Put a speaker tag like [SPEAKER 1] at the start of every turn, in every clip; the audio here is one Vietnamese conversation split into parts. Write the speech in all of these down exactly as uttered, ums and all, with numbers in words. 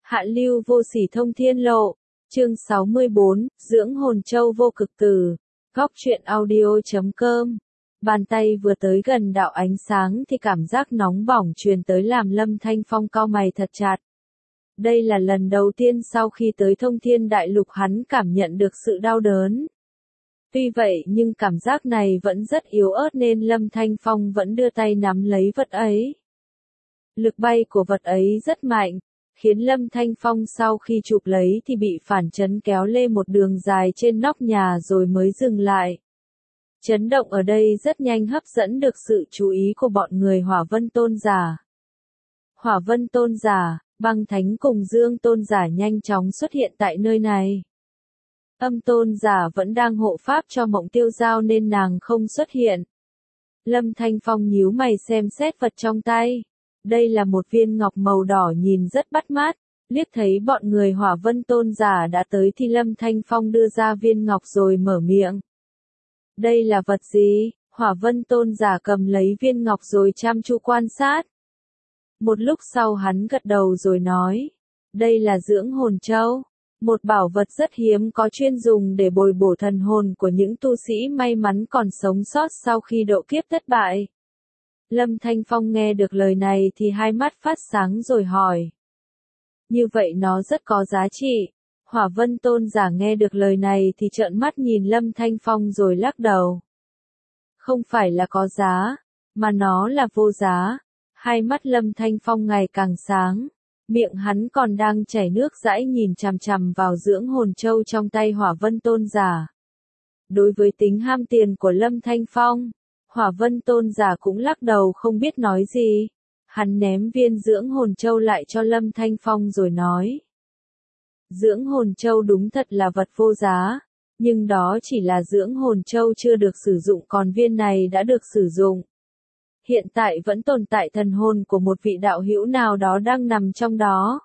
[SPEAKER 1] Hạ lưu vô sỉ thông thiên lộ. Chương sáu mươi bốn, dưỡng hồn châu vô cực tử. Góc truyện audio chấm com. Bàn tay vừa tới gần đạo ánh sáng thì cảm giác nóng bỏng truyền tới làm Lâm Thanh Phong cau mày thật chặt. Đây là lần đầu tiên sau khi tới thông thiên đại lục hắn cảm nhận được sự đau đớn. Tuy vậy nhưng cảm giác này vẫn rất yếu ớt nên Lâm Thanh Phong vẫn đưa tay nắm lấy vật ấy. Lực bay của vật ấy rất mạnh, khiến Lâm Thanh Phong sau khi chụp lấy thì bị phản chấn kéo lê một đường dài trên nóc nhà rồi mới dừng lại. Chấn động ở đây rất nhanh hấp dẫn được sự chú ý của bọn người Hỏa Vân Tôn giả. Hỏa Vân Tôn giả, Băng Thánh cùng Dương Tôn giả nhanh chóng xuất hiện tại nơi này. Âm Tôn giả vẫn đang hộ pháp cho Mộng Tiêu Giao nên nàng không xuất hiện. Lâm Thanh Phong nhíu mày xem xét vật trong tay. Đây là một viên ngọc màu đỏ nhìn rất bắt mắt, liếc thấy bọn người Hỏa Vân Tôn giả đã tới thì Lâm Thanh Phong đưa ra viên ngọc rồi mở miệng. Đây là vật gì? Hỏa Vân Tôn giả cầm lấy viên ngọc rồi chăm chú quan sát. Một lúc sau hắn gật đầu rồi nói, đây là dưỡng hồn châu, một bảo vật rất hiếm có chuyên dùng để bồi bổ thần hồn của những tu sĩ may mắn còn sống sót sau khi độ kiếp thất bại. Lâm Thanh Phong nghe được lời này thì hai mắt phát sáng rồi hỏi. Như vậy nó rất có giá trị. Hỏa Vân Tôn giả nghe được lời này thì trợn mắt nhìn Lâm Thanh Phong rồi lắc đầu. Không phải là có giá, mà nó là vô giá. Hai mắt Lâm Thanh Phong ngày càng sáng. Miệng hắn còn đang chảy nước dãi nhìn chằm chằm vào dưỡng hồn châu trong tay Hỏa Vân Tôn giả. Đối với tính ham tiền của Lâm Thanh Phong, Hỏa Vân Tôn giả cũng lắc đầu không biết nói gì. Hắn ném viên dưỡng hồn châu lại cho Lâm Thanh Phong rồi nói. Dưỡng hồn châu đúng thật là vật vô giá, nhưng đó chỉ là dưỡng hồn châu chưa được sử dụng còn viên này đã được sử dụng. Hiện tại vẫn tồn tại thần hồn của một vị đạo hữu nào đó đang nằm trong đó.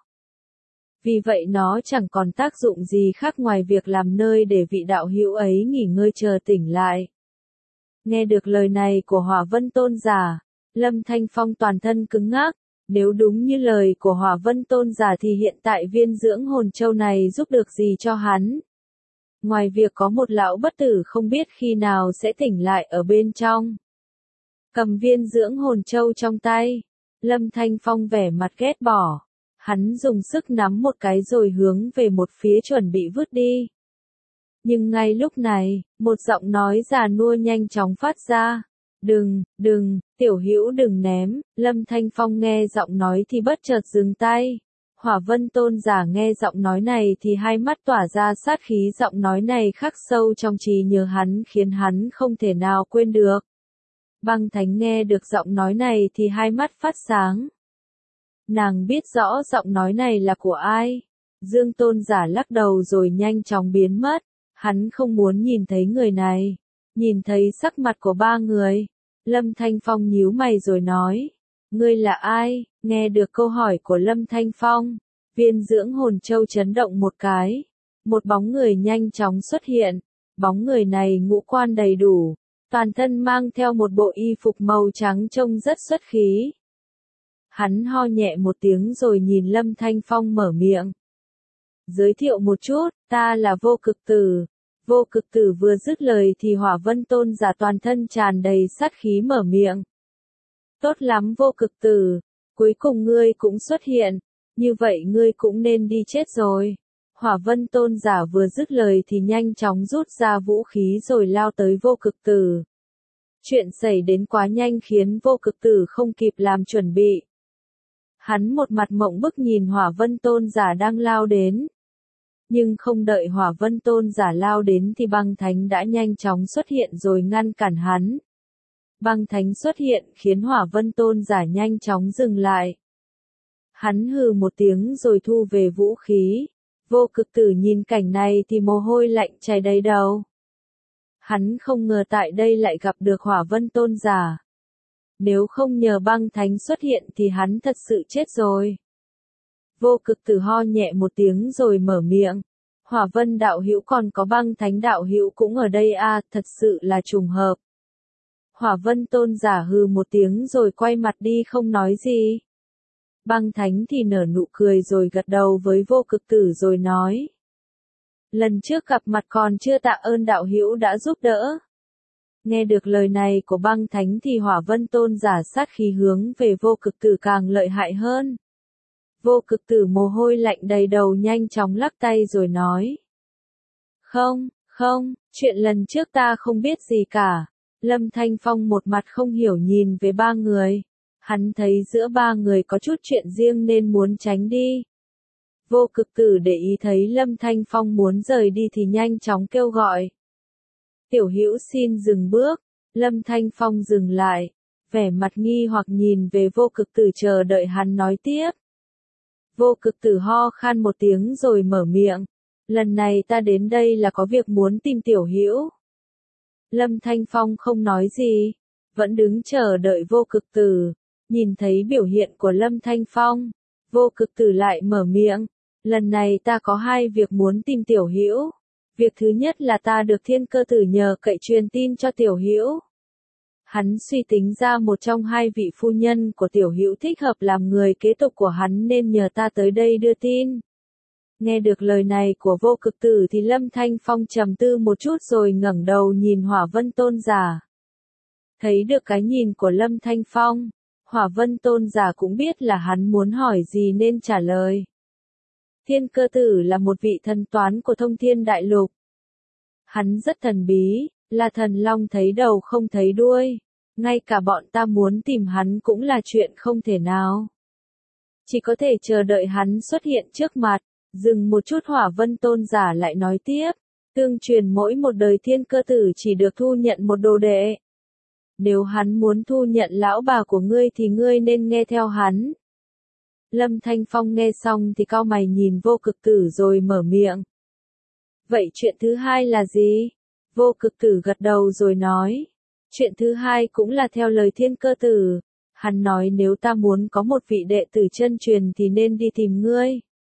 [SPEAKER 1] Vì vậy nó chẳng còn tác dụng gì khác ngoài việc làm nơi để vị đạo hữu ấy nghỉ ngơi chờ tỉnh lại. Nghe được lời này của Hỏa Vân Tôn giả, Lâm Thanh Phong toàn thân cứng ngắc. Nếu đúng như lời của Hỏa Vân Tôn giả thì hiện tại viên dưỡng hồn châu này giúp được gì cho hắn? Ngoài việc có một lão bất tử không biết khi nào sẽ tỉnh lại ở bên trong. Cầm viên dưỡng hồn châu trong tay, Lâm Thanh Phong vẻ mặt ghét bỏ. Hắn dùng sức nắm một cái rồi hướng về một phía chuẩn bị vứt đi. Nhưng ngay lúc này, một giọng nói già nua nhanh chóng phát ra. Đừng, đừng, tiểu hữu đừng ném. Lâm Thanh Phong nghe giọng nói thì bất chợt dừng tay. Hỏa Vân Tôn giả nghe giọng nói này thì hai mắt tỏa ra sát khí, giọng nói này khắc sâu trong trí nhớ hắn khiến hắn không thể nào quên được. Băng Thánh nghe được giọng nói này thì hai mắt phát sáng. Nàng biết rõ giọng nói này là của ai. Dương Tôn giả lắc đầu rồi nhanh chóng biến mất. Hắn không muốn nhìn thấy người này. Nhìn thấy sắc mặt của ba người, Lâm Thanh Phong nhíu mày rồi nói, ngươi là ai? Nghe được câu hỏi của Lâm Thanh Phong, viên dưỡng hồn châu chấn động một cái, một bóng người nhanh chóng xuất hiện, bóng người này ngũ quan đầy đủ, toàn thân mang theo một bộ y phục màu trắng trông rất xuất khí. Hắn ho nhẹ một tiếng rồi nhìn Lâm Thanh Phong mở miệng. Giới thiệu một chút, ta là Vô Cực Tử. Vô Cực Tử vừa dứt lời thì Hỏa Vân Tôn giả toàn thân tràn đầy sát khí mở miệng. Tốt lắm Vô Cực Tử, cuối cùng ngươi cũng xuất hiện, như vậy ngươi cũng nên đi chết rồi. Hỏa Vân Tôn giả vừa dứt lời thì nhanh chóng rút ra vũ khí rồi lao tới Vô Cực Tử. Chuyện xảy đến quá nhanh khiến Vô Cực Tử không kịp làm chuẩn bị. Hắn một mặt mộng bức nhìn Hỏa Vân Tôn giả đang lao đến. Nhưng không đợi Hỏa Vân Tôn giả lao đến thì Băng Thánh đã nhanh chóng xuất hiện rồi ngăn cản hắn. Băng Thánh xuất hiện khiến Hỏa Vân Tôn giả nhanh chóng dừng lại. Hắn hừ một tiếng rồi thu về vũ khí. Vô Cực Tử nhìn cảnh này thì mồ hôi lạnh chảy đầy đầu. Hắn không ngờ tại đây lại gặp được Hỏa Vân Tôn giả. Nếu không nhờ Băng Thánh xuất hiện thì hắn thật sự chết rồi. Vô Cực Tử ho nhẹ một tiếng rồi mở miệng. Hỏa Vân đạo hữu còn có Băng Thánh đạo hữu cũng ở đây à, thật sự là trùng hợp. Hỏa Vân Tôn giả hừ một tiếng rồi quay mặt đi không nói gì. Băng Thánh thì nở nụ cười rồi gật đầu với Vô Cực Tử rồi nói. Lần trước gặp mặt còn chưa tạ ơn đạo hữu đã giúp đỡ. Nghe được lời này của Băng Thánh thì Hỏa Vân Tôn giả sát khí hướng về Vô Cực Tử càng lợi hại hơn. Vô Cực Tử mồ hôi lạnh đầy đầu nhanh chóng lắc tay rồi nói. Không, không, chuyện lần trước ta không biết gì cả. Lâm Thanh Phong một mặt không hiểu nhìn về ba người. Hắn thấy giữa ba người có chút chuyện riêng nên muốn tránh đi. Vô Cực Tử để ý thấy Lâm Thanh Phong muốn rời đi thì nhanh chóng kêu gọi. Tiểu hữu xin dừng bước. Lâm Thanh Phong dừng lại, vẻ mặt nghi hoặc nhìn về Vô Cực Tử chờ đợi hắn nói tiếp. Vô Cực Tử ho khan một tiếng rồi mở miệng. Lần này ta đến đây là có việc muốn tìm tiểu hữu. Lâm Thanh Phong không nói gì, vẫn đứng chờ đợi Vô Cực Tử. Nhìn thấy biểu hiện của Lâm Thanh Phong, Vô Cực Tử lại mở miệng. Lần này ta có hai việc muốn tìm tiểu hữu. Việc thứ nhất là ta được Thiên Cơ Tử nhờ cậy truyền tin cho tiểu hữu. Hắn suy tính ra một trong hai vị phu nhân của tiểu hữu thích hợp làm người kế tục của hắn nên nhờ ta tới đây đưa tin. Nghe được lời này của Vô Cực Tử thì Lâm Thanh Phong trầm tư một chút rồi ngẩng đầu nhìn Hỏa Vân Tôn giả. Thấy được cái nhìn của Lâm Thanh Phong, Hỏa Vân Tôn giả cũng biết là hắn muốn hỏi gì nên trả lời. Thiên Cơ Tử là một vị thần toán của Thông Thiên Đại Lục. Hắn rất thần bí, là thần long thấy đầu không thấy đuôi. Ngay cả bọn ta muốn tìm hắn cũng là chuyện không thể nào. Chỉ có thể chờ đợi hắn xuất hiện trước mặt. Dừng một chút Hỏa Vân Tôn giả lại nói tiếp. Tương truyền mỗi một đời Thiên Cơ Tử chỉ được thu nhận một đồ đệ. Nếu hắn muốn thu nhận lão bà của ngươi thì ngươi nên nghe theo hắn. Lâm Thanh Phong nghe xong thì cau mày nhìn Vô Cực Tử rồi mở miệng. Vậy chuyện thứ hai là gì? Vô Cực Tử gật đầu rồi nói. Chuyện thứ hai cũng là theo lời Thiên Cơ Tử. Hắn nói nếu ta muốn có một vị đệ tử chân truyền thì nên đi tìm ngươi.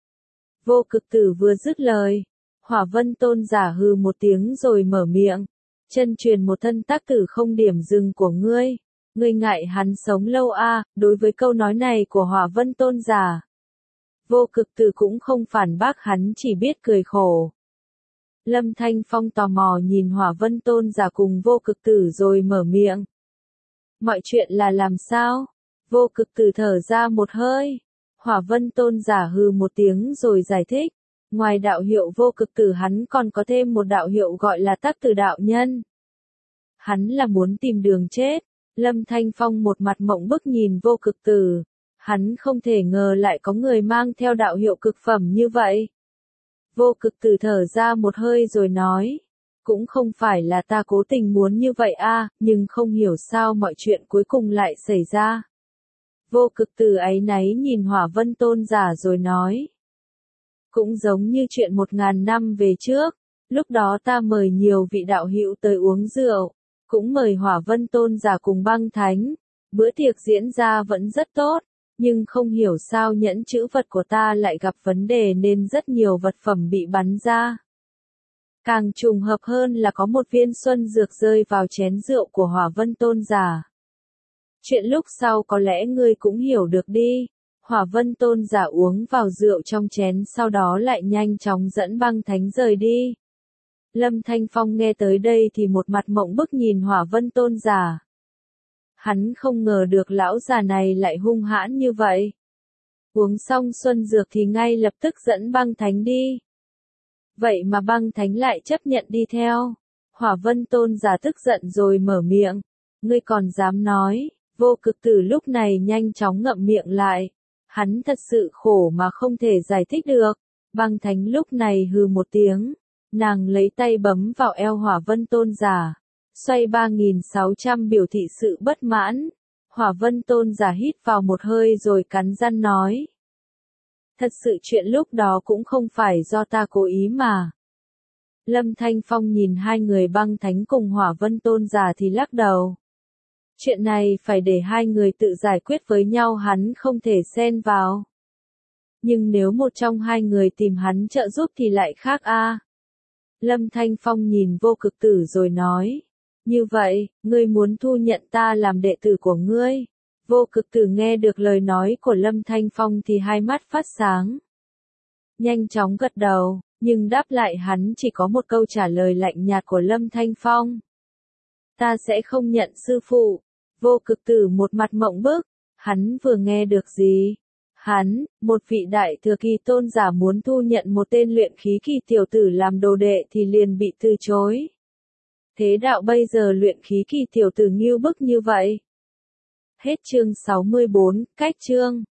[SPEAKER 1] Vô Cực Tử vừa dứt lời, Hỏa Vân Tôn giả hừ một tiếng rồi mở miệng. Chân truyền một thân tác tử không điểm dừng của ngươi. Ngươi ngại hắn sống lâu a? À, đối với câu nói này của Hỏa Vân Tôn giả. Vô Cực Tử cũng không phản bác hắn chỉ biết cười khổ. Lâm Thanh Phong tò mò nhìn Hỏa Vân Tôn giả cùng Vô Cực Tử rồi mở miệng. Mọi chuyện là làm sao? Vô Cực Tử thở ra một hơi. Hỏa Vân Tôn giả hừ một tiếng rồi giải thích. Ngoài đạo hiệu Vô Cực Tử hắn còn có thêm một đạo hiệu gọi là Tác Tử đạo nhân. Hắn là muốn tìm đường chết. Lâm Thanh Phong một mặt mộng bức nhìn Vô Cực Tử. Hắn không thể ngờ lại có người mang theo đạo hiệu cực phẩm như vậy. Vô Cực Tử thở ra một hơi rồi nói. Cũng không phải là ta cố tình muốn như vậy a, nhưng không hiểu sao mọi chuyện cuối cùng lại xảy ra. Vô Cực Tử áy náy nhìn Hỏa Vân Tôn giả rồi nói. Cũng giống như chuyện một ngàn năm về trước, lúc đó ta mời nhiều vị đạo hữu tới uống rượu, cũng mời Hỏa Vân Tôn giả cùng Băng Thánh, bữa tiệc diễn ra vẫn rất tốt, nhưng không hiểu sao nhẫn chữ vật của ta lại gặp vấn đề nên rất nhiều vật phẩm bị bắn ra. Càng trùng hợp hơn là có một viên xuân dược rơi vào chén rượu của Hỏa Vân Tôn giả. Chuyện lúc sau có lẽ ngươi cũng hiểu được đi. Hỏa Vân Tôn giả uống vào rượu trong chén sau đó lại nhanh chóng dẫn Băng Thánh rời đi. Lâm Thanh Phong nghe tới đây thì một mặt mộng bức nhìn Hỏa Vân Tôn giả. Hắn không ngờ được lão già này lại hung hãn như vậy. Uống xong xuân dược thì ngay lập tức dẫn Băng Thánh đi. Vậy mà Băng Thánh lại chấp nhận đi theo. Hỏa Vân Tôn giả tức giận rồi mở miệng. Ngươi còn dám nói? Vô Cực Tử lúc này nhanh chóng ngậm miệng lại. Hắn thật sự khổ mà không thể giải thích được. Băng Thánh lúc này hừ một tiếng. Nàng lấy tay bấm vào eo Hỏa Vân Tôn giả. Xoay ba nghìn sáu trăm biểu thị sự bất mãn. Hỏa Vân Tôn giả hít vào một hơi rồi cắn răng nói. Thật sự chuyện lúc đó cũng không phải do ta cố ý mà. Lâm Thanh Phong nhìn hai người Băng Thánh cùng Hỏa Vân Tôn giả thì lắc đầu. Chuyện này phải để hai người tự giải quyết với nhau, hắn không thể xen vào. Nhưng nếu một trong hai người tìm hắn trợ giúp thì lại khác a. Lâm Thanh Phong nhìn Vô Cực Tử rồi nói. Như vậy, ngươi muốn thu nhận ta làm đệ tử của ngươi. Vô Cực Tử nghe được lời nói của Lâm Thanh Phong thì hai mắt phát sáng. Nhanh chóng gật đầu, nhưng đáp lại hắn chỉ có một câu trả lời lạnh nhạt của Lâm Thanh Phong. Ta sẽ không nhận sư phụ. Vô Cực Tử một mặt mộng bức, hắn vừa nghe được gì? Hắn, một vị đại thừa kỳ tôn giả muốn thu nhận một tên luyện khí kỳ tiểu tử làm đồ đệ thì liền bị từ chối. Thế đạo bây giờ luyện khí kỳ tiểu tử nghiêu bức như vậy. Hết chương sáu mươi bốn, cách chương.